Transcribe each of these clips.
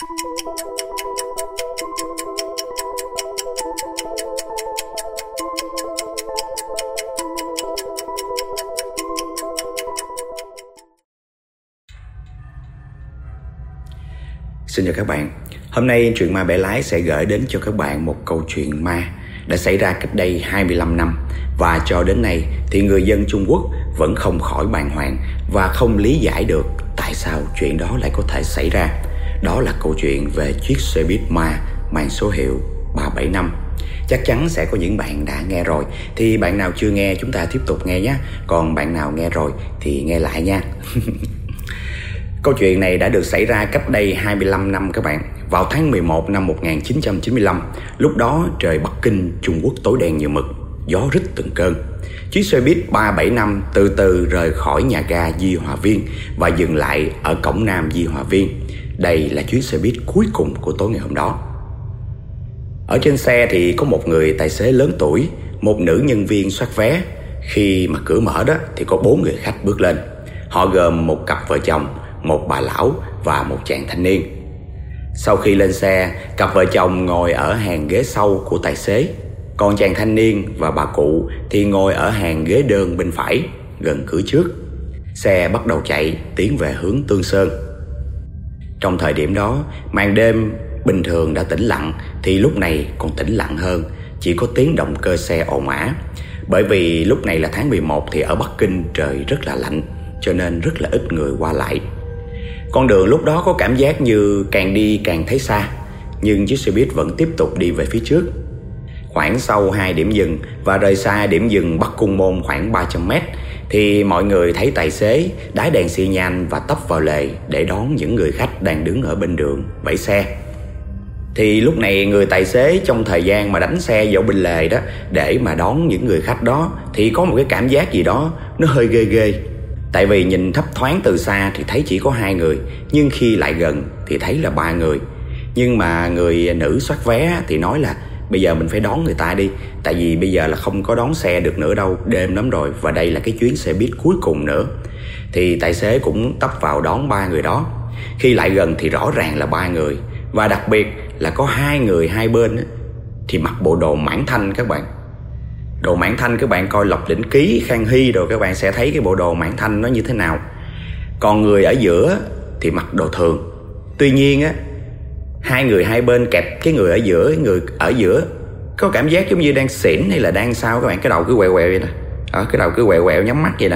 Xin chào các bạn. Hôm nay Truyện Ma Bẻ Lái sẽ gửi đến cho các bạn một câu chuyện ma đã xảy ra cách đây 25 năm và cho đến nay thì người dân Trung Quốc vẫn không khỏi bàng hoàng và không lý giải được tại sao chuyện đó lại có thể xảy ra. Đó là câu chuyện về chiếc xe buýt ma mang số hiệu 375. Chắc chắn sẽ có những bạn đã nghe rồi, thì bạn nào chưa nghe chúng ta tiếp tục nghe nhé. Còn bạn nào nghe rồi thì nghe lại nha. Câu chuyện này đã được xảy ra cách đây 25 năm các bạn. Vào tháng 11 năm 1995, lúc đó trời Bắc Kinh, Trung Quốc tối đen như mực, gió rít từng cơn. Chiếc xe buýt 375 từ từ rời khỏi nhà ga Di Hòa Viên và dừng lại ở cổng nam Di Hòa Viên. Đây là chuyến xe buýt cuối cùng của tối ngày hôm đó. Ở trên xe thì có một người tài xế lớn tuổi, một nữ nhân viên soát vé. Khi mà cửa mở đó thì có 4 người khách bước lên. Họ gồm một cặp vợ chồng, một bà lão và một chàng thanh niên. Sau khi lên xe, cặp vợ chồng ngồi ở hàng ghế sau của tài xế, còn chàng thanh niên và bà cụ thì ngồi ở hàng ghế đơn bên phải, gần cửa trước. Xe bắt đầu chạy tiến về hướng Tương Sơn. Trong thời điểm đó, màn đêm bình thường đã tĩnh lặng thì lúc này còn tĩnh lặng hơn, chỉ có tiếng động cơ xe ồn ào. Bởi vì lúc này là tháng 11 thì ở Bắc Kinh trời rất là lạnh, cho nên rất là ít người qua lại. Con đường lúc đó có cảm giác như càng đi càng thấy xa, nhưng chiếc xe buýt vẫn tiếp tục đi về phía trước. Khoảng sau 2 điểm dừng và rời xa điểm dừng Bắc Cung Môn khoảng 300 mét thì mọi người thấy tài xế đái đèn xi nhan và tấp vào lề để đón những người khách đang đứng ở bên đường vẫy xe. Thì lúc này người tài xế trong thời gian mà đánh xe vào bên lề đó để mà đón những người khách đó thì có một cái cảm giác gì đó nó hơi ghê ghê. Tại vì nhìn thấp thoáng từ xa thì thấy chỉ có 2 người, nhưng khi lại gần thì thấy là 3 người. Nhưng mà người nữ soát vé thì nói là bây giờ mình phải đón người ta đi, tại vì bây giờ là không có đón xe được nữa đâu, đêm lắm rồi và đây là cái chuyến xe buýt cuối cùng nữa. Thì tài xế cũng tấp vào đón 3 người đó. Khi lại gần thì rõ ràng là 3 người, và đặc biệt là có 2 người hai bên thì mặc bộ đồ mãn thanh các bạn. Đồ mãn thanh các bạn coi Lộc Đỉnh Ký, Khang Hy rồi các bạn sẽ thấy cái bộ đồ mãn thanh nó như thế nào. Còn người ở giữa thì mặc đồ thường. Tuy nhiên á, 2 người hai bên kẹp cái người ở giữa có cảm giác giống như đang xỉn hay là đang sao các bạn. Cái đầu cứ quẹo quẹo vậy nè. Cái đầu cứ quẹo quẹo nhắm mắt vậy nè.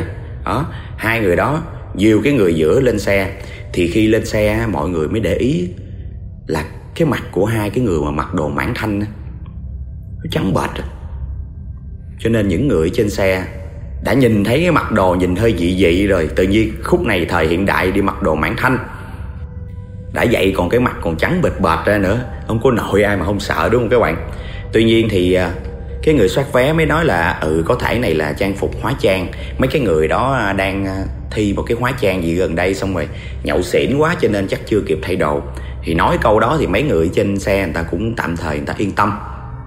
2 người đó dìu cái người giữa lên xe. Thì khi lên xe mọi người mới để ý là cái mặt của 2 cái người mà mặc đồ mãn thanh nó trắng bệch rồi. Cho nên những người trên xe đã nhìn thấy cái mặc đồ nhìn hơi dị dị rồi. Tự nhiên khúc này thời hiện đại đi mặc đồ mãn thanh, đã vậy còn cái mặt còn trắng bệch bệch ra nữa, không có nội ai mà không sợ, đúng không các bạn? Tuy nhiên thì cái người soát vé mới nói là có thể này là trang phục hóa trang. Mấy cái người đó đang thi một cái hóa trang gì gần đây, xong rồi nhậu xỉn quá cho nên chắc chưa kịp thay đồ. Thì nói câu đó thì mấy người trên xe người ta cũng tạm thời người ta yên tâm.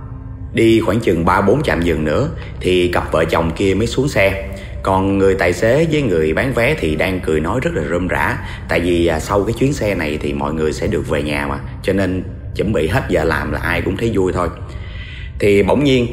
Đi khoảng chừng 3-4 trạm dừng nữa thì cặp vợ chồng kia mới xuống xe. Còn người tài xế với người bán vé thì đang cười nói rất là rôm rả. Tại vì sau cái chuyến xe này thì mọi người sẽ được về nhà mà, cho nên chuẩn bị hết giờ làm là ai cũng thấy vui thôi. Thì bỗng nhiên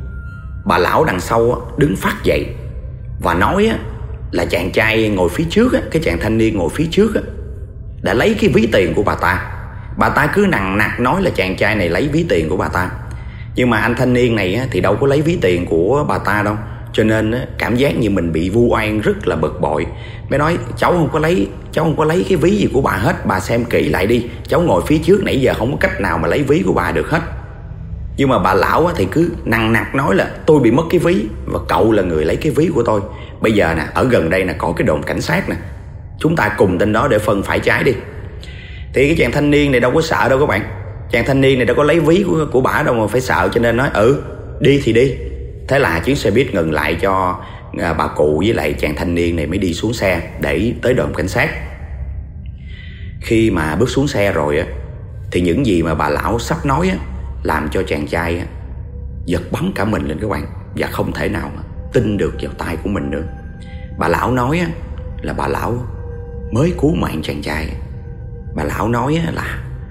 bà lão đằng sau đứng phát dậy và nói là chàng trai ngồi phía trước, cái chàng thanh niên ngồi phía trước đã lấy cái ví tiền của bà ta. Bà ta cứ nằng nặc nói là chàng trai này lấy ví tiền của bà ta. Nhưng mà anh thanh niên này thì đâu có lấy ví tiền của bà ta đâu, cho nên cảm giác như mình bị vu oan, rất là bực bội. Mới nói cháu không có lấy cái ví gì của bà hết, bà xem kỹ lại đi, cháu ngồi phía trước nãy giờ không có cách nào mà lấy ví của bà được hết. Nhưng mà bà lão thì cứ nằng nặc nói là tôi bị mất cái ví và cậu là người lấy cái ví của tôi. Bây giờ nè, ở gần đây nè có cái đồn cảnh sát nè, chúng ta cùng tên đó để phân phải trái đi. Thì cái chàng thanh niên này đâu có sợ đâu các bạn. Chàng thanh niên này đâu có lấy ví của bả đâu mà phải sợ, cho nên nói đi thì đi. Thế là chuyến xe buýt ngừng lại cho bà cụ với lại chàng thanh niên này mới đi xuống xe để tới đồn cảnh sát. Khi mà bước xuống xe rồi thì những gì mà bà lão sắp nói làm cho chàng trai giật bắn cả mình lên các bạn, và không thể nào mà tin được vào tai của mình nữa. Bà lão nói là bà lão mới cứu mạng chàng trai. Bà lão nói là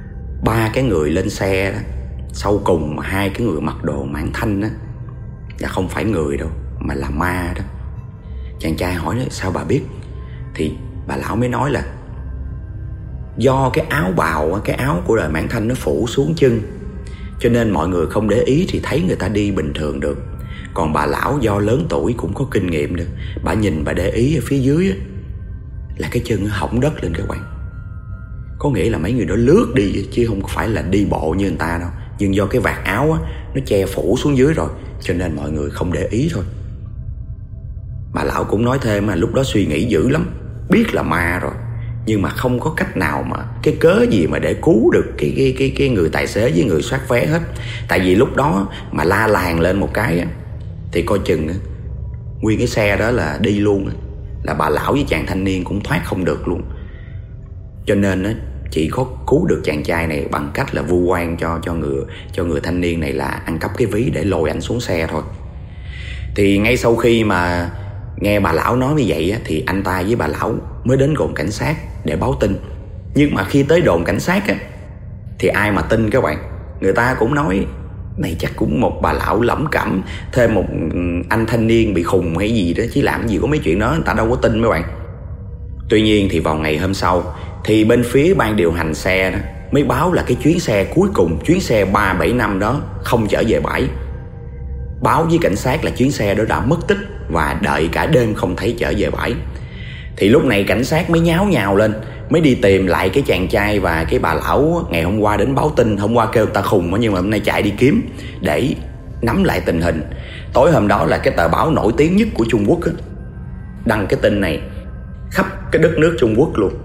ba cái người lên xe đó, sau cùng mà hai cái người mặc đồ mãn thanh đó là không phải người đâu mà là ma đó. Chàng trai hỏi đó, sao bà biết? Thì bà lão mới nói là do cái áo bào, cái áo của đời mãn thanh nó phủ xuống chân, cho nên mọi người không để ý thì thấy người ta đi bình thường được. Còn bà lão do lớn tuổi cũng có kinh nghiệm được, bà nhìn bà để ý ở phía dưới á, là cái chân nó hổng đất lên các bạn. Có nghĩa là mấy người đó lướt đi chứ không phải là đi bộ như người ta đâu. Nhưng do cái vạt áo á, nó che phủ xuống dưới rồi, cho nên mọi người không để ý thôi. Bà lão cũng nói thêm là lúc đó suy nghĩ dữ lắm, biết là ma rồi, nhưng mà không có cách nào mà cái cớ gì mà để cứu được cái người tài xế với người soát vé hết. Tại vì lúc đó mà la làng lên một cái á, thì coi chừng á, nguyên cái xe đó là đi luôn á, là bà lão với chàng thanh niên cũng thoát không được luôn. Cho nên á, chỉ có cứu được chàng trai này bằng cách là vu oan cho người thanh niên này là ăn cắp cái ví để lôi ảnh xuống xe thôi. Thì ngay sau khi mà nghe bà lão nói như vậy á, thì anh ta với bà lão mới đến đồn cảnh sát để báo tin. Nhưng mà khi tới đồn cảnh sát á, thì ai mà tin các bạn. Người ta cũng nói này chắc cũng một bà lão lẩm cẩm, thêm một anh thanh niên bị khùng hay gì đó, chứ làm gì có mấy chuyện đó, người ta đâu có tin mấy bạn. Tuy nhiên thì vào ngày hôm sau thì bên phía ban điều hành xe đó mới báo là cái chuyến xe cuối cùng, chuyến xe 375 đó không trở về bãi. Báo với cảnh sát là chuyến xe đó đã mất tích và đợi cả đêm không thấy trở về bãi. Thì lúc này cảnh sát mới nháo nhào lên, mới đi tìm lại cái chàng trai và cái bà lão ngày hôm qua đến báo tin. Hôm qua kêu ta khùng nhưng mà hôm nay chạy đi kiếm để nắm lại tình hình. Tối hôm đó là cái tờ báo nổi tiếng nhất của Trung Quốc á, đăng cái tin này khắp cái đất nước Trung Quốc luôn.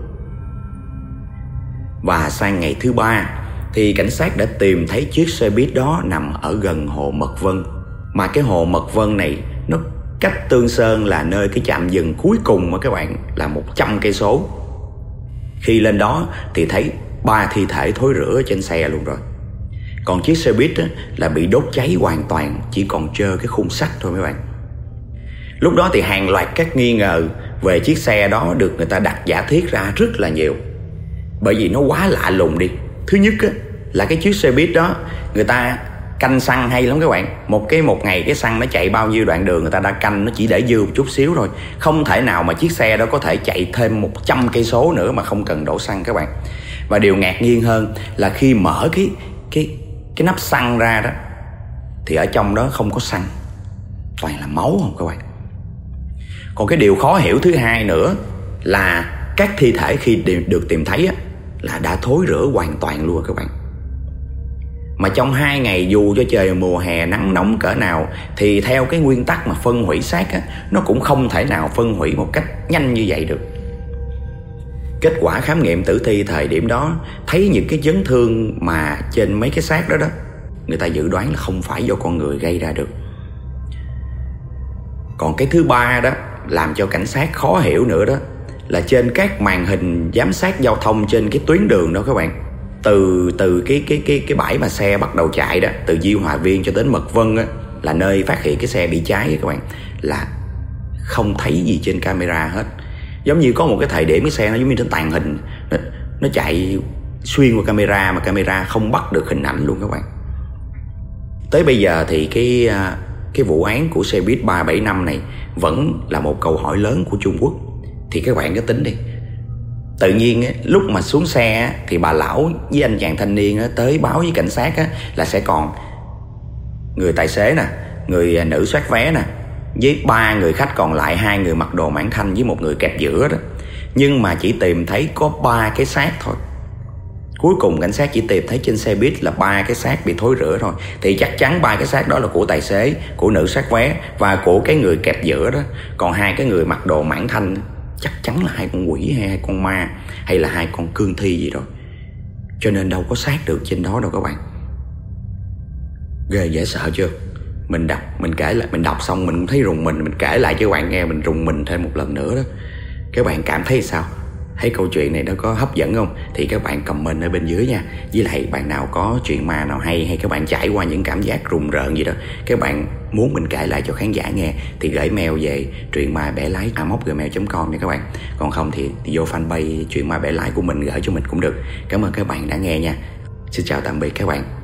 Và sang ngày thứ ba thì cảnh sát đã tìm thấy chiếc xe buýt đó nằm ở gần hồ Mật Vân. Mà cái hồ Mật Vân này nó cách Tương Sơn là nơi cái trạm dừng cuối cùng mà các bạn là 100 cây số. Khi lên đó thì thấy 3 thi thể thối rữa trên xe luôn rồi. Còn chiếc xe buýt là bị đốt cháy hoàn toàn, chỉ còn trơ cái khung sắt thôi mấy bạn. Lúc đó thì hàng loạt các nghi ngờ về chiếc xe đó được người ta đặt giả thiết ra rất là nhiều. Bởi vì nó quá lạ lùng đi. Thứ nhất là cái chiếc xe buýt đó người ta canh xăng hay lắm các bạn. Một ngày cái xăng nó chạy bao nhiêu đoạn đường người ta đã canh, nó chỉ để dư một chút xíu thôi. Không thể nào mà chiếc xe đó có thể chạy thêm 100 cây số nữa mà không cần đổ xăng các bạn. Và điều ngạc nhiên hơn là khi mở cái nắp xăng ra đó thì ở trong đó không có xăng, toàn là máu không các bạn. Còn cái điều khó hiểu thứ hai nữa là các thi thể khi được tìm thấy là đã thối rữa hoàn toàn luôn các bạn. Mà trong 2 ngày dù cho trời mùa hè nắng nóng cỡ nào thì theo cái nguyên tắc mà phân hủy xác nó cũng không thể nào phân hủy một cách nhanh như vậy được. Kết quả khám nghiệm tử thi thời điểm đó thấy những cái chấn thương mà trên mấy cái xác đó người ta dự đoán là không phải do con người gây ra được. Còn cái thứ ba đó làm cho cảnh sát khó hiểu nữa đó là trên các màn hình giám sát giao thông trên cái tuyến đường đó các bạn, từ cái bãi mà xe bắt đầu chạy đó, từ Diêu Hòa Viên cho đến Mật Vân là nơi phát hiện cái xe bị cháy các bạn, là không thấy gì trên camera hết. Giống như có một cái thời điểm cái xe nó giống như nó tàng hình, nó chạy xuyên qua camera mà camera không bắt được hình ảnh luôn các bạn. Tới bây giờ thì cái vụ án của xe buýt 375 này vẫn là một câu hỏi lớn của Trung Quốc. Thì các bạn cứ tính đi, tự nhiên lúc mà xuống xe thì bà lão với anh chàng thanh niên tới báo với cảnh sát là sẽ còn người tài xế nè, người nữ soát vé nè, với 3 người khách còn lại, 2 người mặc đồ mãn thanh với 1 người kẹp giữa đó. Nhưng mà chỉ tìm thấy có 3 cái xác thôi. Cuối cùng cảnh sát chỉ tìm thấy trên xe buýt là 3 cái xác bị thối rữa thôi. Thì chắc chắn 3 cái xác đó là của tài xế, của nữ soát vé và của cái người kẹp giữa đó. Còn 2 cái người mặc đồ mãn thanh chắc chắn là 2 con quỷ hay 2 con ma hay là 2 con cương thi gì rồi. Cho nên đâu có xác được trên đó đâu các bạn. Ghê dễ sợ chưa? Mình kể lại, mình đọc xong mình cũng thấy rùng mình kể lại cho các bạn nghe mình rùng mình thêm một lần nữa đó. Các bạn cảm thấy sao? Thấy câu chuyện này nó có hấp dẫn không? Thì các bạn comment ở bên dưới nha. Với lại bạn nào có chuyện ma nào hay các bạn trải qua những cảm giác rùng rợn gì đó, các bạn muốn mình kể lại cho khán giả nghe thì gửi mail về truyện ma bẻ lái@gmail.com nha các bạn. Còn không thì vô fanpage Truyện Ma Bẻ Lái của mình gửi cho mình cũng được. Cảm ơn các bạn đã nghe nha. Xin chào tạm biệt các bạn.